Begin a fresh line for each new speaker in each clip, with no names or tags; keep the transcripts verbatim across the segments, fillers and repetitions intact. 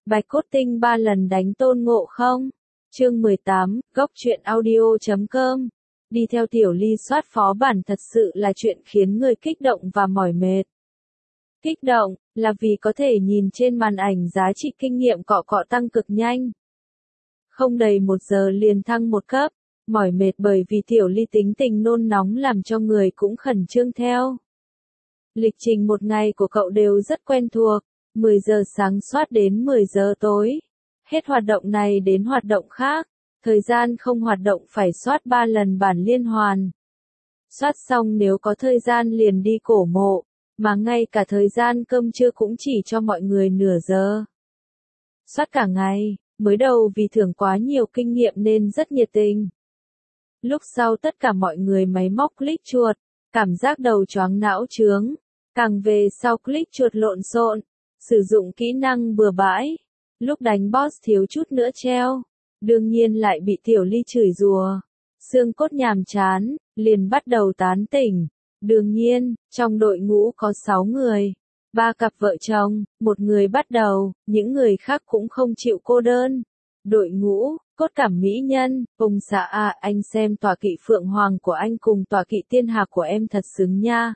Bạch Cốt Tinh ba lần đánh Tôn Ngộ Không. Chương mười tám, góc truyện audio chấm com. Đi theo Tiểu Ly soát phó bản thật sự là chuyện khiến người kích động và mỏi mệt. Kích động, là vì có thể nhìn trên màn ảnh giá trị kinh nghiệm cọ cọ tăng cực nhanh. Không đầy một giờ liền thăng một cấp, mỏi mệt bởi vì Tiểu Ly tính tình nôn nóng làm cho người cũng khẩn trương theo. Lịch trình một ngày của cậu đều rất quen thuộc, mười giờ sáng soát đến mười giờ tối. Hết hoạt động này đến hoạt động khác, thời gian không hoạt động phải soát ba lần bản liên hoàn. Soát xong nếu có thời gian liền đi cổ mộ, mà ngay cả thời gian cơm trưa cũng chỉ cho mọi người nửa giờ. Soát cả ngày, mới đầu vì thưởng quá nhiều kinh nghiệm nên rất nhiệt tình. Lúc sau tất cả mọi người máy móc click chuột, cảm giác đầu choáng não trướng, càng về sau click chuột lộn xộn, sử dụng kỹ năng bừa bãi. Lúc đánh boss thiếu chút nữa treo, đương nhiên lại bị Tiểu Ly chửi rủa. Xương cốt nhàm chán, liền bắt đầu tán tỉnh. Đương nhiên, trong đội ngũ có sáu người, ba cặp vợ chồng, một người bắt đầu, những người khác cũng không chịu cô đơn. Đội ngũ, cốt cảm mỹ nhân, ông xã à, anh xem tọa kỵ phượng hoàng của anh cùng tọa kỵ tiên hạc của em thật xứng nha.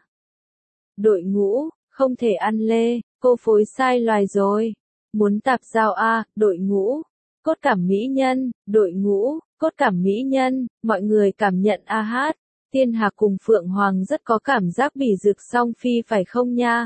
Đội ngũ, không thể ăn lê, cô phối sai loài rồi. Muốn tạp giao a, đội ngũ, cốt cảm mỹ nhân, đội ngũ, cốt cảm mỹ nhân, mọi người cảm nhận a hát, tiên hạc cùng phượng hoàng rất có cảm giác bỉ dược song phi phải không nha?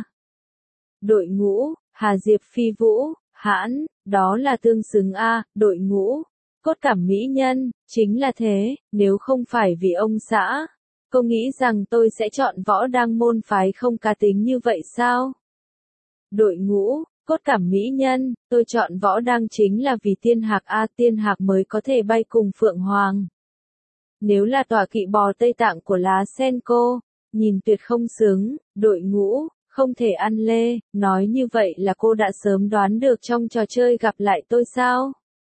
Đội ngũ, Hà Diệp phi vũ, hãn, đó là tương xứng a, đội ngũ, cốt cảm mỹ nhân, chính là thế, nếu không phải vì ông xã, cô nghĩ rằng tôi sẽ chọn võ đang môn phái không cá tính như vậy sao? Đội ngũ, cốt cảm mỹ nhân, tôi chọn võ đang chính là vì tiên hạc a, tiên hạc mới có thể bay cùng phượng hoàng. Nếu là tọa kỵ bò Tây Tạng của lá sen cô, nhìn tuyệt không xứng, đội ngũ, không thể ăn lê, nói như vậy là cô đã sớm đoán được trong trò chơi gặp lại tôi sao?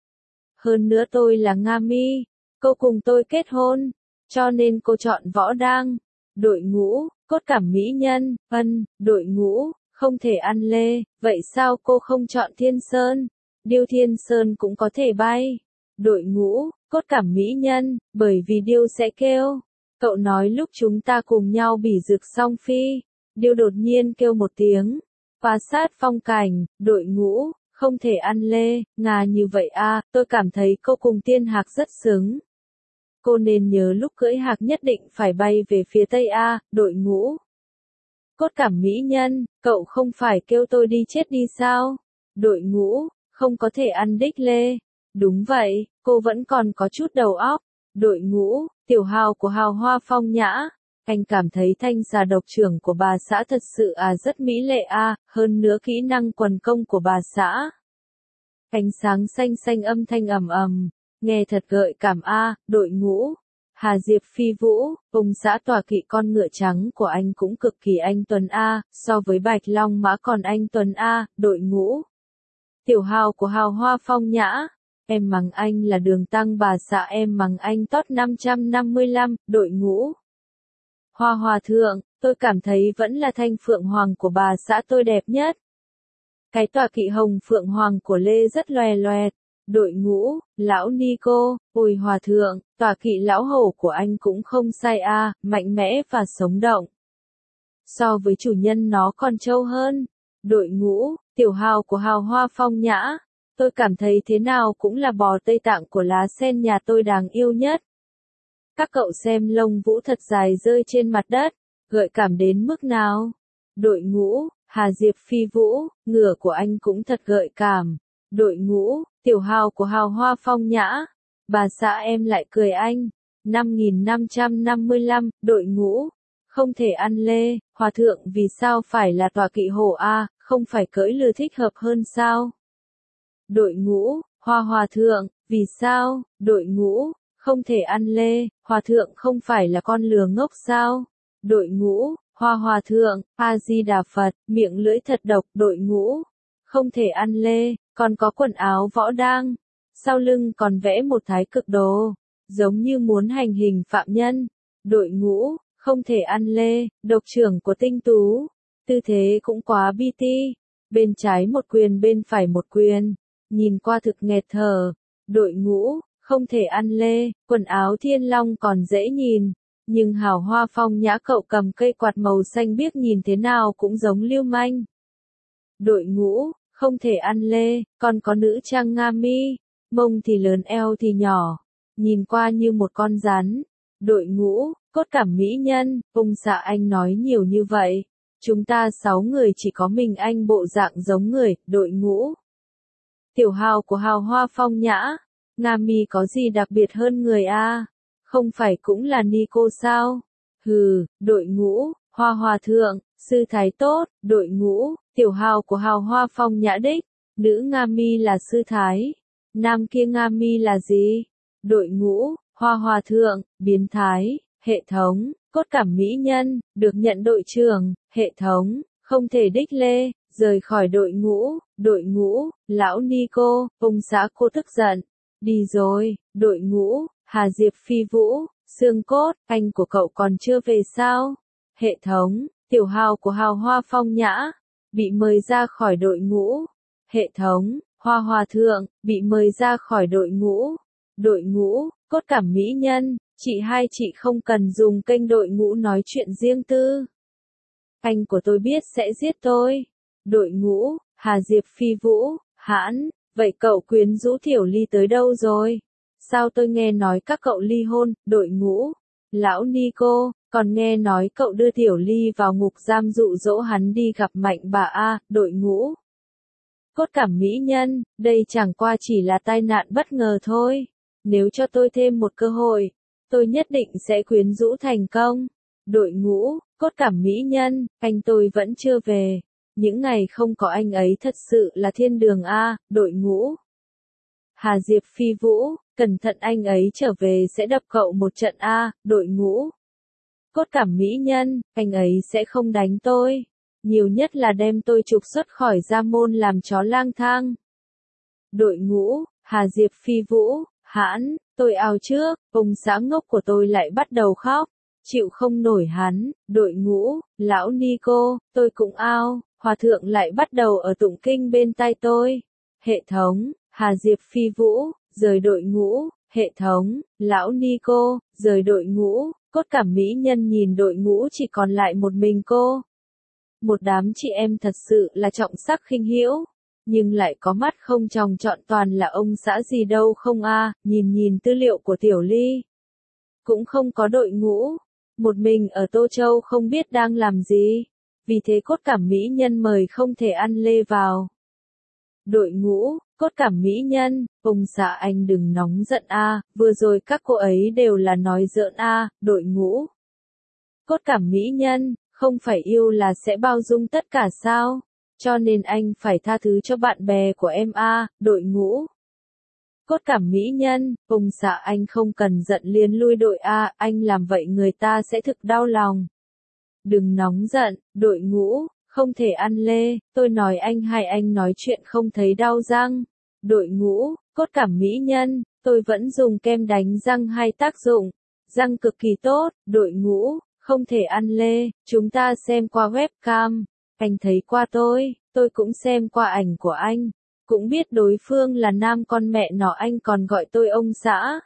Hơn nữa tôi là Nga Mi, cô cùng tôi kết hôn, cho nên cô chọn võ đang. Đội ngũ, cốt cảm mỹ nhân, ân, đội ngũ, không thể ăn lê, vậy sao cô không chọn Thiên Sơn? Điêu Thiên Sơn cũng có thể bay. Đội ngũ, cốt cảm mỹ nhân, bởi vì điêu sẽ kêu. Cậu nói lúc chúng ta cùng nhau bỉ dược song phi, điêu đột nhiên kêu một tiếng. Phá sát phong cảnh, đội ngũ, không thể ăn lê, ngà như vậy a, tôi cảm thấy cô cùng tiên hạc rất xứng. Cô nên nhớ lúc cưỡi hạc nhất định phải bay về phía tây a, đội ngũ. Cốt cảm mỹ nhân, cậu không phải kêu tôi đi chết đi sao? Đội ngũ, không có thể ăn đích lê. Đúng vậy, cô vẫn còn có chút đầu óc. Đội ngũ, tiểu hào của hào hoa phong nhã. Anh cảm thấy thanh xà độc trưởng của bà xã thật sự à rất mỹ lệ a, hơn nữa kỹ năng quần công của bà xã. Ánh sáng xanh xanh âm thanh ầm ầm, nghe thật gợi cảm a, đội ngũ. Hà Diệp phi vũ, ông xã tọa kỵ con ngựa trắng của anh cũng cực kỳ anh tuấn a, so với Bạch Long Mã còn anh tuấn a, đội ngũ. Tiểu hào của hào hoa phong nhã, em mắng anh là đường tăng bà xã em mắng anh top năm trăm năm mươi lăm, đội ngũ. Hoa hòa thượng, tôi cảm thấy vẫn là thanh phượng hoàng của bà xã tôi đẹp nhất. Cái tọa kỵ hồng phượng hoàng của Lê rất loè loẹt. Đội ngũ, lão Nico, ôi hòa thượng, tọa kỵ lão hổ của anh cũng không sai a, à, mạnh mẽ và sống động. So với chủ nhân nó còn trâu hơn. Đội ngũ, tiểu hào của hào hoa phong nhã, tôi cảm thấy thế nào cũng là bò Tây Tạng của lá sen nhà tôi đáng yêu nhất. Các cậu xem lông vũ thật dài rơi trên mặt đất, gợi cảm đến mức nào? Đội ngũ, Hà Diệp phi vũ, ngựa của anh cũng thật gợi cảm. Đội ngũ, tiểu hào của hào hoa phong nhã, bà xã em lại cười anh. năm nghìn năm trăm năm mươi lăm, đội ngũ, không thể ăn lê, hòa thượng vì sao phải là tọa kỵ hổ a, không phải cưỡi lừa thích hợp hơn sao? Đội ngũ, hoa hòa thượng, vì sao? Đội ngũ, không thể ăn lê, hòa thượng không phải là con lừa ngốc sao? Đội ngũ, hoa hòa thượng, A-di-đà Phật, miệng lưỡi thật độc, đội ngũ, không thể ăn lê, còn có quần áo võ đang, sau lưng còn vẽ một thái cực đồ, giống như muốn hành hình phạm nhân. Đội ngũ, không thể ăn lê, độc trưởng của tinh tú, tư thế cũng quá bi ti, bên trái một quyền bên phải một quyền, nhìn qua thực nghẹt thở. Đội ngũ, không thể ăn lê, quần áo Thiên Long còn dễ nhìn, nhưng hào hoa phong nhã cậu cầm cây quạt màu xanh biếc nhìn thế nào cũng giống lưu manh. Đội ngũ, không thể ăn lê, còn có nữ trang Nga mi, mông thì lớn eo thì nhỏ, nhìn qua như một con rắn. Đội ngũ, cốt cảm mỹ nhân, ông xã anh nói nhiều như vậy. Chúng ta sáu người chỉ có mình anh bộ dạng giống người, đội ngũ. Tiểu hào của hào hoa phong nhã, Nga mi có gì đặc biệt hơn người a? Không phải cũng là Nico sao? Hừ, đội ngũ, hoa hòa thượng, sư thái tốt, đội ngũ, tiểu hào của hào hoa phong nhã đích, nữ Nga mi là sư thái, nam kia Nga mi là gì? Đội ngũ, hoa hòa thượng, biến thái, hệ thống, cốt cảm mỹ nhân, được nhận đội trưởng, hệ thống, không thể đích lê, rời khỏi đội ngũ, đội ngũ, lão Nico, ông xã cô tức giận, đi rồi, đội ngũ, Hà Diệp Phi Vũ, xương cốt, anh của cậu còn chưa về sao? Hệ thống, tiểu hào của hào hoa phong nhã, bị mời ra khỏi đội ngũ. Hệ thống, hoa hòa thượng, bị mời ra khỏi đội ngũ. Đội ngũ, cốt cảm mỹ nhân, chị hai chị không cần dùng kênh đội ngũ nói chuyện riêng tư. Anh của tôi biết sẽ giết tôi. Đội ngũ, Hà Diệp Phi Vũ, hãn, vậy cậu quyến rũ Tiểu Ly tới đâu rồi? Sao tôi nghe nói các cậu ly hôn, đội ngũ? Lão Nico, còn nghe nói cậu đưa Tiểu Ly vào ngục giam dụ dỗ hắn đi gặp Mạnh bà A, đội ngũ. Cốt cảm mỹ nhân, đây chẳng qua chỉ là tai nạn bất ngờ thôi. Nếu cho tôi thêm một cơ hội, tôi nhất định sẽ quyến rũ thành công. Đội ngũ, cốt cảm mỹ nhân, anh tôi vẫn chưa về. Những ngày không có anh ấy thật sự là thiên đường A, đội ngũ. Hà Diệp Phi Vũ, cẩn thận anh ấy trở về sẽ đập cậu một trận A, đội ngũ. Cốt cảm mỹ nhân, anh ấy sẽ không đánh tôi. Nhiều nhất là đem tôi trục xuất khỏi gia môn làm chó lang thang. Đội ngũ, Hà Diệp Phi Vũ, hãn, tôi ao trước, ông xã ngốc của tôi lại bắt đầu khóc. Chịu không nổi hắn, đội ngũ, lão Nico, tôi cũng ao, hòa thượng lại bắt đầu ở tụng kinh bên tai tôi. Hệ thống, Hà Diệp Phi Vũ, rời đội ngũ, hệ thống, lão Nico, rời đội ngũ, cốt cảm mỹ nhân nhìn đội ngũ chỉ còn lại một mình cô. Một đám chị em thật sự là trọng sắc khinh hữu, nhưng lại có mắt không tròng trọn toàn là ông xã gì đâu không a, nhìn nhìn tư liệu của Tiểu Ly. Cũng không có đội ngũ, một mình ở Tô Châu không biết đang làm gì, vì thế cốt cảm mỹ nhân mời không thể ăn lê vào. Đội ngũ, cốt cảm mỹ nhân, ông xã anh đừng nóng giận a, vừa rồi các cô ấy đều là nói giỡn a, đội ngũ. Cốt cảm mỹ nhân, không phải yêu là sẽ bao dung tất cả sao? Cho nên anh phải tha thứ cho bạn bè của em a, đội ngũ. Cốt cảm mỹ nhân, ông xã anh không cần giận liền lui đội a, anh làm vậy người ta sẽ thực đau lòng. Đừng nóng giận, đội ngũ, không thể ăn lê, tôi nói anh hay anh nói chuyện không thấy đau răng. Đội ngũ, cốt cảm mỹ nhân, tôi vẫn dùng kem đánh răng hay tác dụng, răng cực kỳ tốt, đội ngũ, không thể ăn lê, chúng ta xem qua webcam, anh thấy qua tôi, tôi cũng xem qua ảnh của anh, cũng biết đối phương là nam con mẹ nó anh còn gọi tôi ông xã.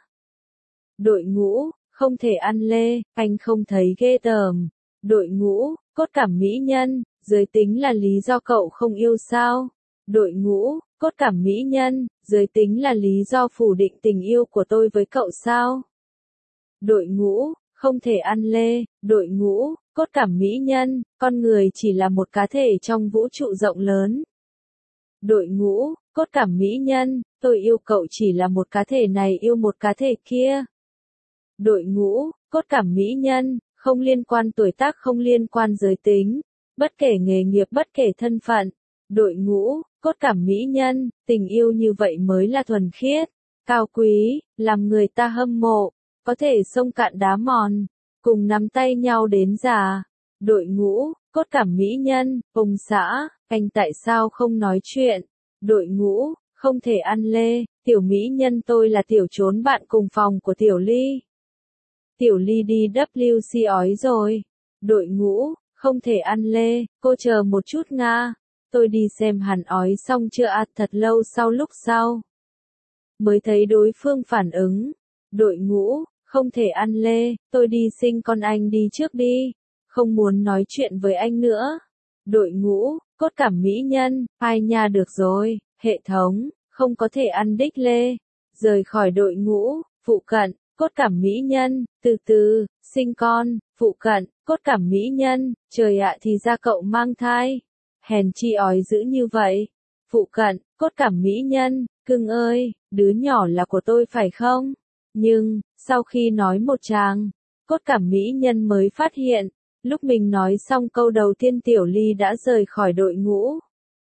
Đội ngũ, không thể ăn lê, anh không thấy ghê tởm. Đội ngũ, cốt cảm mỹ nhân, giới tính là lý do cậu không yêu sao? Đội ngũ, cốt cảm mỹ nhân, giới tính là lý do phủ định tình yêu của tôi với cậu sao? Đội ngũ, không thể ăn lê, đội ngũ, cốt cảm mỹ nhân, con người chỉ là một cá thể trong vũ trụ rộng lớn. Đội ngũ, cốt cảm mỹ nhân, tôi yêu cậu chỉ là một cá thể này yêu một cá thể kia. Đội ngũ, cốt cảm mỹ nhân, không liên quan tuổi tác không liên quan giới tính, bất kể nghề nghiệp bất kể thân phận. Đội ngũ, cốt cảm mỹ nhân, tình yêu như vậy mới là thuần khiết, cao quý, làm người ta hâm mộ, có thể sông cạn đá mòn, cùng nắm tay nhau đến già. Đội ngũ, cốt cảm mỹ nhân, ông xã, anh tại sao không nói chuyện? Đội ngũ, không thể ăn lê, tiểu mỹ nhân tôi là tiểu trốn bạn cùng phòng của Tiểu Ly. Tiểu Ly đi W C ói rồi. Đội ngũ, không thể ăn lê, cô chờ một chút Nga. Tôi đi xem hắn ói xong chưa ạ, thật lâu sau lúc sau. Mới thấy đối phương phản ứng. Đội ngũ, không thể ăn lê, tôi đi sinh con anh đi trước đi. Không muốn nói chuyện với anh nữa. Đội ngũ, cốt cảm mỹ nhân, ai nha được rồi, hệ thống, không có thể ăn đích lê. Rời khỏi đội ngũ, phụ cận, cốt cảm mỹ nhân, từ từ, sinh con, phụ cận, cốt cảm mỹ nhân, trời ạ thì ra cậu mang thai. Hèn chi ói dữ như vậy. Phụ cận, cốt cảm mỹ nhân, cưng ơi, đứa nhỏ là của tôi phải không? Nhưng, sau khi nói một tràng, cốt cảm mỹ nhân mới phát hiện, lúc mình nói xong câu đầu tiên Tiểu Ly đã rời khỏi đội ngũ.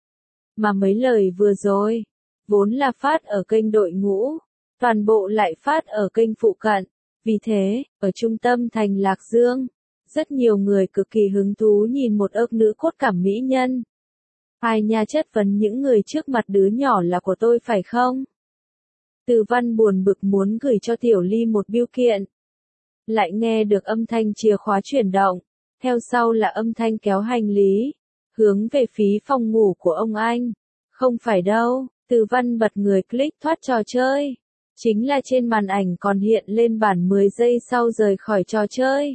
Mà mấy lời vừa rồi, vốn là phát ở kênh đội ngũ, toàn bộ lại phát ở kênh phụ cận. Vì thế, ở trung tâm thành Lạc Dương, rất nhiều người cực kỳ hứng thú nhìn một ớt nữ cốt cảm mỹ nhân. Ai nha chất vấn những người trước mặt đứa nhỏ là của tôi phải không? Từ Văn buồn bực muốn gửi cho Tiểu Ly một bưu kiện. Lại nghe được âm thanh chìa khóa chuyển động, theo sau là âm thanh kéo hành lý, hướng về phía phòng ngủ của ông anh. Không phải đâu, Từ Văn bật người click thoát trò chơi. Chính là trên màn ảnh còn hiện lên bản mười giây sau rời khỏi trò chơi.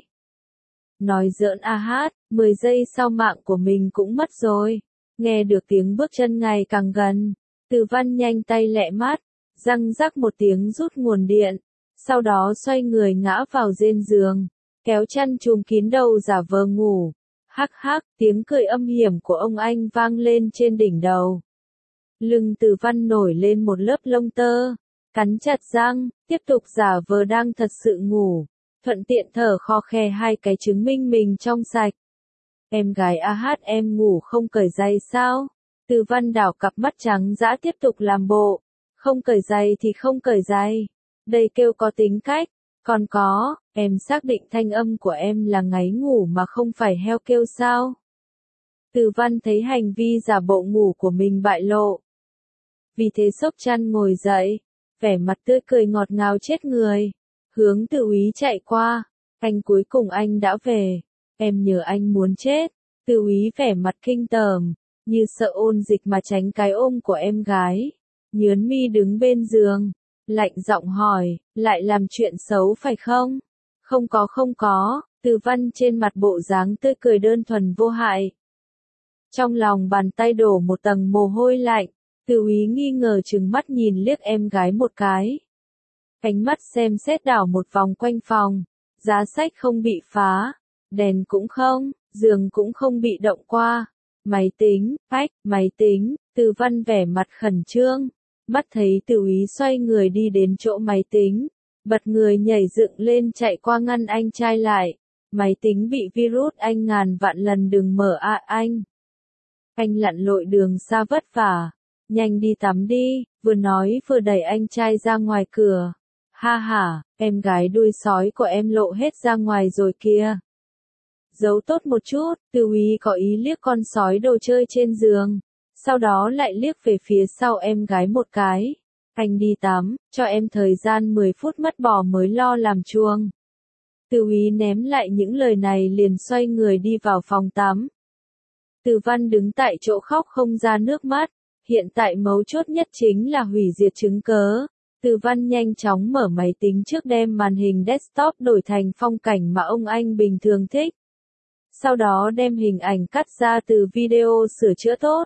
Nói giỡn a hát, mười giây sau mạng của mình cũng mất rồi. Nghe được tiếng bước chân ngày càng gần, Từ Văn nhanh tay lẹ mắt, răng rắc một tiếng rút nguồn điện, sau đó xoay người ngã vào trên giường, kéo chăn trùm kín đầu giả vờ ngủ. Hắc hắc, tiếng cười âm hiểm của ông anh vang lên trên đỉnh đầu. Lưng Từ Văn nổi lên một lớp lông tơ, cắn chặt răng, tiếp tục giả vờ đang thật sự ngủ, thuận tiện thở khò khè hai cái chứng minh mình trong sạch. Em gái a hát em ngủ không cởi giày sao? Từ Văn đảo cặp mắt trắng dã tiếp tục làm bộ. Không cởi giày thì không cởi giày. Đây kêu có tính cách. Còn có, em xác định thanh âm của em là ngáy ngủ mà không phải heo kêu sao? Từ Văn thấy hành vi giả bộ ngủ của mình bại lộ. Vì thế xốc chăn ngồi dậy, vẻ mặt tươi cười ngọt ngào chết người. Hướng Từ Úy chạy qua. Anh cuối cùng anh đã về. Em nhớ anh muốn chết. Từ Úy vẻ mặt kinh tởm, như sợ ôn dịch mà tránh cái ôm của em gái. Nhớn mi đứng bên giường, lạnh giọng hỏi, lại làm chuyện xấu phải không? Không có không có, Từ Văn trên mặt bộ dáng tươi cười đơn thuần vô hại. Trong lòng bàn tay đổ một tầng mồ hôi lạnh, Từ Úy nghi ngờ trừng mắt nhìn liếc em gái một cái. Ánh mắt xem xét đảo một vòng quanh phòng, giá sách không bị phá, đèn cũng không, giường cũng không bị động qua. Máy tính, ách, máy tính, Từ Văn vẻ mặt khẩn trương, mắt thấy Từ Úy xoay người đi đến chỗ máy tính, bật người nhảy dựng lên chạy qua ngăn anh trai lại. Máy tính bị virus anh ngàn vạn lần đừng mở ạ anh. Anh lặn lội đường xa vất vả, nhanh đi tắm đi, vừa nói vừa đẩy anh trai ra ngoài cửa. Ha ha, em gái đuôi sói của em lộ hết ra ngoài rồi kìa. Giấu tốt một chút, Từ Úy có ý liếc con sói đồ chơi trên giường, sau đó lại liếc về phía sau em gái một cái. Anh đi tắm, cho em thời gian mười phút mất bò mới lo làm chuông. Từ Úy ném lại những lời này liền xoay người đi vào phòng tắm. Từ Văn đứng tại chỗ khóc không ra nước mắt, hiện tại mấu chốt nhất chính là hủy diệt chứng cớ. Từ Văn nhanh chóng mở máy tính trước đem màn hình desktop đổi thành phong cảnh mà ông anh bình thường thích. Sau đó đem hình ảnh cắt ra từ video sửa chữa tốt.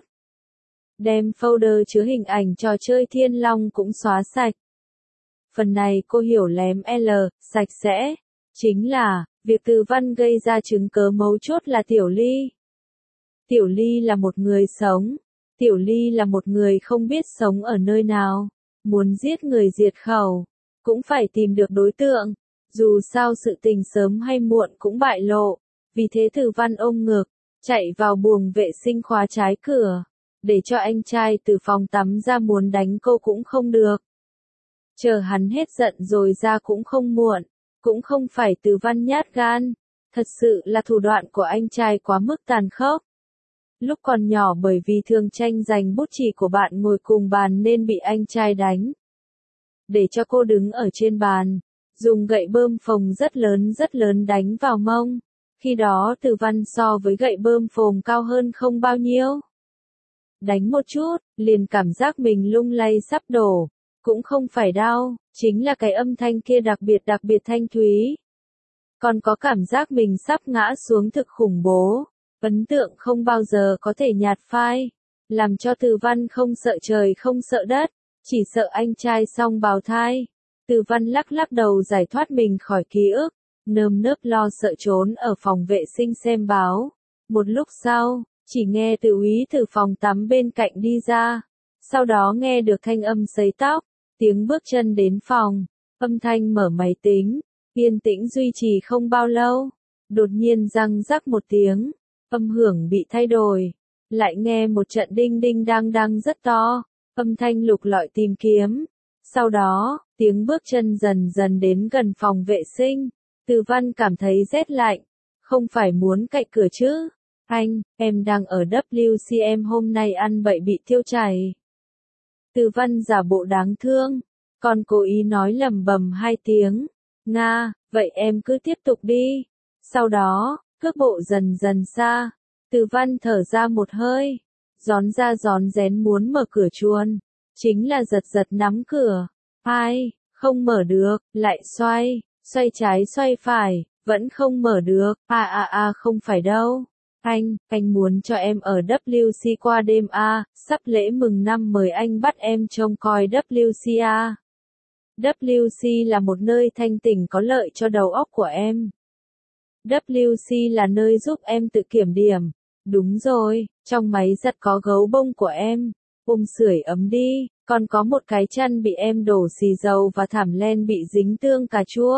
Đem folder chứa hình ảnh trò chơi Thiên Long cũng xóa sạch. Phần này cô hiểu lém L, sạch sẽ. Chính là, việc Từ Văn gây ra chứng cớ mấu chốt là Tiểu Ly. Tiểu Ly là một người sống. Tiểu Ly là một người không biết sống ở nơi nào. Muốn giết người diệt khẩu, cũng phải tìm được đối tượng. Dù sao sự tình sớm hay muộn cũng bại lộ. Vì thế Từ Văn ôm ngực, chạy vào buồng vệ sinh khóa trái cửa. Để cho anh trai từ phòng tắm ra muốn đánh cô cũng không được. Chờ hắn hết giận rồi ra cũng không muộn. Cũng không phải Từ Văn nhát gan. Thật sự là thủ đoạn của anh trai quá mức tàn khốc. Lúc còn nhỏ bởi vì thường tranh giành bút chì của bạn ngồi cùng bàn nên bị anh trai đánh. Để cho cô đứng ở trên bàn, dùng gậy bơm phồng rất lớn rất lớn đánh vào mông. Khi đó Từ Văn so với gậy bơm phồng cao hơn không bao nhiêu. Đánh một chút, liền cảm giác mình lung lay sắp đổ. Cũng không phải đau, chính là cái âm thanh kia đặc biệt đặc biệt thanh thúy. Còn có cảm giác mình sắp ngã xuống thực khủng bố. Ấn tượng không bao giờ có thể nhạt phai. Làm cho Từ Văn không sợ trời không sợ đất. Chỉ sợ anh trai xong bào thai. Từ Văn lắc lắc đầu giải thoát mình khỏi ký ức. Nơm nớp lo sợ trốn ở phòng vệ sinh xem báo. Một lúc sau, chỉ nghe Từ úy từ phòng tắm bên cạnh đi ra. Sau đó nghe được thanh âm sấy tóc. Tiếng bước chân đến phòng. Âm thanh mở máy tính. Yên tĩnh duy trì không bao lâu. Đột nhiên răng rắc một tiếng. Âm hưởng bị thay đổi. Lại nghe một trận đinh đinh đang đang rất to. Âm thanh lục lọi tìm kiếm. Sau đó, tiếng bước chân dần dần đến gần phòng vệ sinh. Từ Văn cảm thấy rét lạnh. Không phải muốn cậy cửa chứ. Anh, em đang ở W C M hôm nay ăn bậy bị tiêu chảy. Từ Văn giả bộ đáng thương. Còn cố ý nói lầm bầm hai tiếng. Nga, vậy em cứ tiếp tục đi. Sau đó, cước bộ dần dần xa. Từ Văn thở ra một hơi. Gión ra gión rén muốn mở cửa chuôn. Chính là giật giật nắm cửa. Ai, không mở được, lại xoay, xoay trái xoay phải, vẫn không mở được. À à à không phải đâu. Anh, anh muốn cho em ở W C qua đêm à, sắp lễ mừng năm mời anh bắt em trông coi W C à. W C là một nơi thanh tỉnh có lợi cho đầu óc của em. W C là nơi giúp em tự kiểm điểm. Đúng rồi, trong máy giặt có gấu bông của em. Ôm sưởi ấm đi, còn có một cái chăn bị em đổ xì dầu và thảm len bị dính tương cà chua.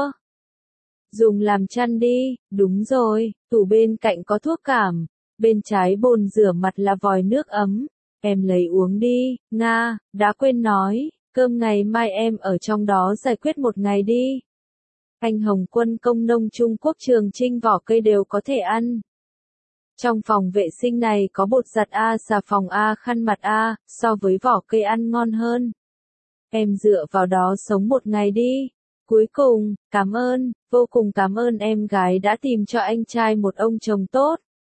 Dùng làm chăn đi, đúng rồi, tủ bên cạnh có thuốc cảm. Bên trái bồn rửa mặt là vòi nước ấm. Em lấy uống đi, Nga, đã quên nói. Cơm ngày mai em ở trong đó giải quyết một ngày đi. Anh Hồng Quân công nông Trung Quốc Trường Trinh vỏ cây đều có thể ăn. Trong phòng vệ sinh này có bột giặt A, xà phòng A, khăn mặt A, so với vỏ cây ăn ngon hơn. Em dựa vào đó sống một ngày đi. Cuối cùng, cảm ơn, vô cùng cảm ơn em gái đã tìm cho anh trai một ông chồng tốt.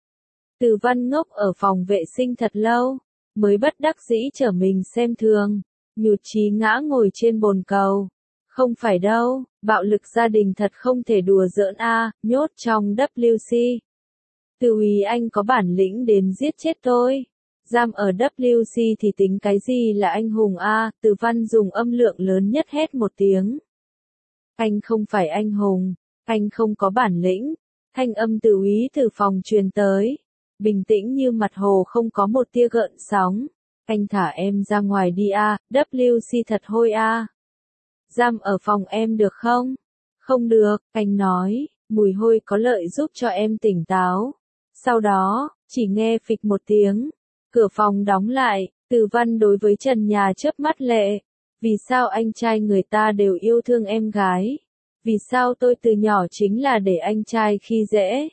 Từ Văn ngốc ở phòng vệ sinh thật lâu, mới bất đắc dĩ trở mình xem thường. Nhụt chí ngã ngồi trên bồn cầu. Không phải đâu, bạo lực gia đình thật không thể đùa giỡn a, nhốt trong W C. Từ úy anh có bản lĩnh đến giết chết tôi. Giam ở W C thì tính cái gì là anh hùng a, Từ Văn dùng âm lượng lớn nhất hét một tiếng. Anh không phải anh hùng, anh không có bản lĩnh. Thanh âm từ úy từ phòng truyền tới. Bình tĩnh như mặt hồ không có một tia gợn sóng. Anh thả em ra ngoài đi a, W C thật hôi a. Giam ở phòng em được không? Không được, anh nói, mùi hôi có lợi giúp cho em tỉnh táo. Sau đó, chỉ nghe phịch một tiếng, cửa phòng đóng lại, Từ Văn đối với trần nhà chớp mắt lệ. Vì sao anh trai người ta đều yêu thương em gái? Vì sao tôi từ nhỏ chính là để anh trai khi dễ?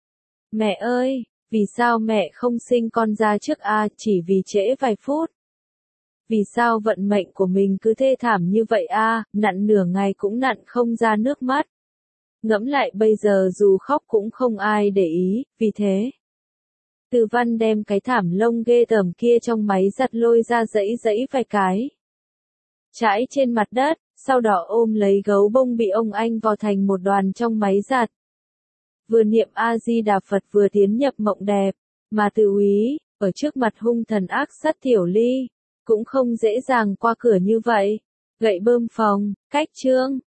Mẹ ơi! Vì sao mẹ không sinh con ra trước a, chỉ vì trễ vài phút? Vì sao vận mệnh của mình cứ thê thảm như vậy a, nặn nửa ngày cũng nặn không ra nước mắt. Ngẫm lại bây giờ dù khóc cũng không ai để ý, vì thế. Từ Văn đem cái thảm lông ghê tởm kia trong máy giặt lôi ra dãy dãy vài cái. Trải trên mặt đất, sau đó ôm lấy gấu bông bị ông anh vò thành một đoàn trong máy giặt. Vừa niệm A-di-đà Phật vừa tiến nhập mộng đẹp, mà Từ úy, ở trước mặt hung thần ác sát Tiểu Ly, cũng không dễ dàng qua cửa như vậy. Gậy bơm phòng, cách chương.